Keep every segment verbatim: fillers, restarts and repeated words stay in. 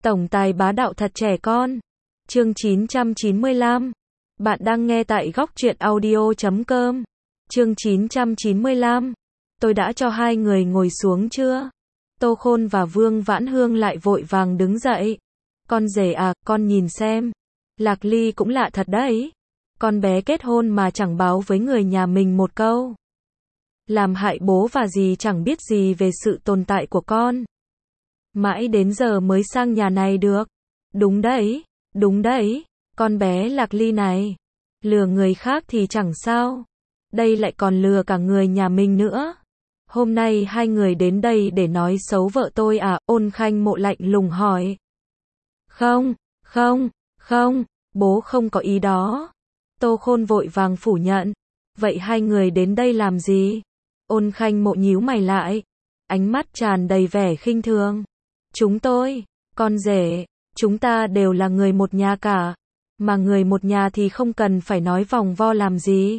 Tổng tài bá đạo thật trẻ con. Chương chín trăm chín mươi lăm. Bạn đang nghe tại góc truyện audio chấm com. Chương chín trăm chín mươi lăm. Tôi đã cho hai người ngồi xuống chưa? Tô Khôn và Vương Vãn Hương lại vội vàng đứng dậy. Con rể à, con nhìn xem. Lạc Ly cũng lạ thật đấy. Con bé kết hôn mà chẳng báo với người nhà mình một câu. Làm hại bố và dì chẳng biết gì về sự tồn tại của con. Mãi đến giờ mới sang nhà này được. Đúng đấy, đúng đấy, con bé Lạc Ly này. Lừa người khác thì chẳng sao. Đây lại còn lừa cả người nhà mình nữa. Hôm nay hai người đến đây để nói xấu vợ tôi à? Ôn Khanh Mộ lạnh lùng hỏi. Không, không, không, bố không có ý đó. Tô Khôn vội vàng phủ nhận. Vậy hai người đến đây làm gì? Ôn Khanh Mộ nhíu mày lại. Ánh mắt tràn đầy vẻ khinh thường. Chúng tôi, con rể, chúng ta đều là người một nhà cả. Mà người một nhà thì không cần phải nói vòng vo làm gì.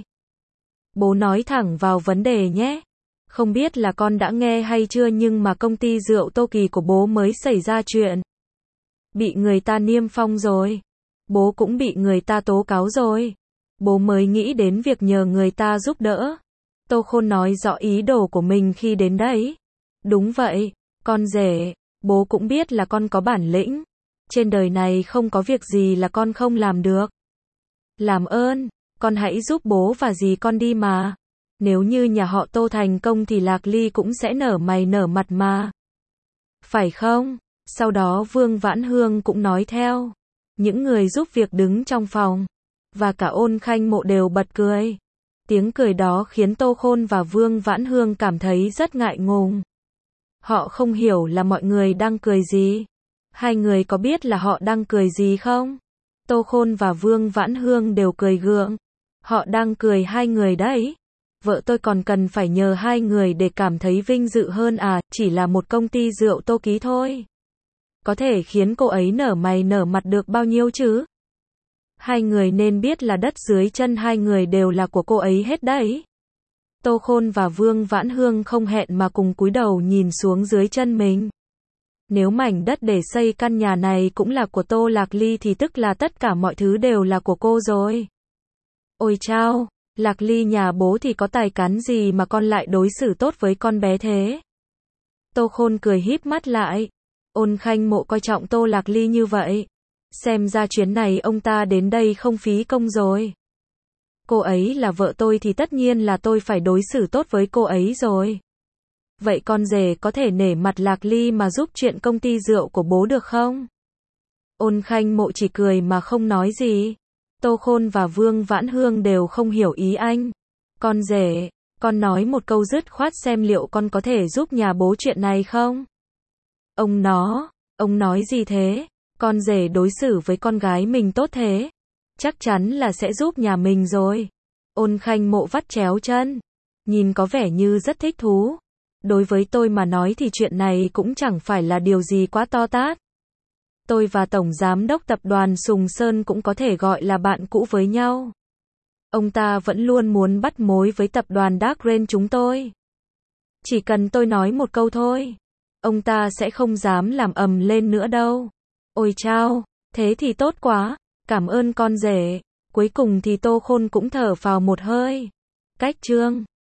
Bố nói thẳng vào vấn đề nhé. Không biết là con đã nghe hay chưa nhưng mà công ty rượu Tô Kỳ của bố mới xảy ra chuyện. Bị người ta niêm phong rồi. Bố cũng bị người ta tố cáo rồi. Bố mới nghĩ đến việc nhờ người ta giúp đỡ. Tô Khôn nói rõ ý đồ của mình khi đến đấy. Đúng vậy, con rể, bố cũng biết là con có bản lĩnh. Trên đời này không có việc gì là con không làm được. Làm ơn, con hãy giúp bố và dì con đi mà. Nếu như nhà họ Tô thành công thì Lạc Ly cũng sẽ nở mày nở mặt mà. Phải không? Sau đó Vương Vãn Hương cũng nói theo. Những người giúp việc đứng trong phòng. Và cả Ôn Khanh Mộ đều bật cười. Tiếng cười đó khiến Tô Khôn và Vương Vãn Hương cảm thấy rất ngại ngùng. Họ không hiểu là mọi người đang cười gì. Hai người có biết là họ đang cười gì không? Tô Khôn và Vương Vãn Hương đều cười gượng. Họ đang cười hai người đấy. Vợ tôi còn cần phải nhờ hai người để cảm thấy vinh dự hơn à, chỉ là một công ty rượu Tô Ký thôi. Có thể khiến cô ấy nở mày nở mặt được bao nhiêu chứ? Hai người nên biết là đất dưới chân hai người đều là của cô ấy hết đấy. Tô Khôn và Vương Vãn Hương không hẹn mà cùng cúi đầu nhìn xuống dưới chân mình. Nếu mảnh đất để xây căn nhà này cũng là của Tô Lạc Ly thì tức là tất cả mọi thứ đều là của cô rồi. Ôi chao, Lạc Ly nhà bố thì có tài cán gì mà con lại đối xử tốt với con bé thế? Tô Khôn cười híp mắt lại. Ôn Khanh Mộ coi trọng Tô Lạc Ly như vậy. Xem ra chuyến này ông ta đến đây không phí công rồi. Cô ấy là vợ tôi thì tất nhiên là tôi phải đối xử tốt với cô ấy rồi. Vậy con rể có thể nể mặt Lạc Ly mà giúp chuyện công ty rượu của bố được không? Ôn Khanh Mộ chỉ cười mà không nói gì. Tô Khôn và Vương Vãn Hương đều không hiểu ý anh. Con rể, con nói một câu dứt khoát xem liệu con có thể giúp nhà bố chuyện này không? Ông nó, ông nói gì thế? Con rể đối xử với con gái mình tốt thế. Chắc chắn là sẽ giúp nhà mình rồi. Ôn Khanh Mộ vắt chéo chân. Nhìn có vẻ như rất thích thú. Đối với tôi mà nói thì chuyện này cũng chẳng phải là điều gì quá to tát. Tôi và Tổng Giám đốc Tập đoàn Sùng Sơn cũng có thể gọi là bạn cũ với nhau. Ông ta vẫn luôn muốn bắt mối với tập đoàn Dark Rain chúng tôi. Chỉ cần tôi nói một câu thôi. Ông ta sẽ không dám làm ầm lên nữa đâu. Ôi chao, thế thì tốt quá. Cảm ơn con rể. Cuối cùng thì Tô Khôn cũng thở phào một hơi. Cách chương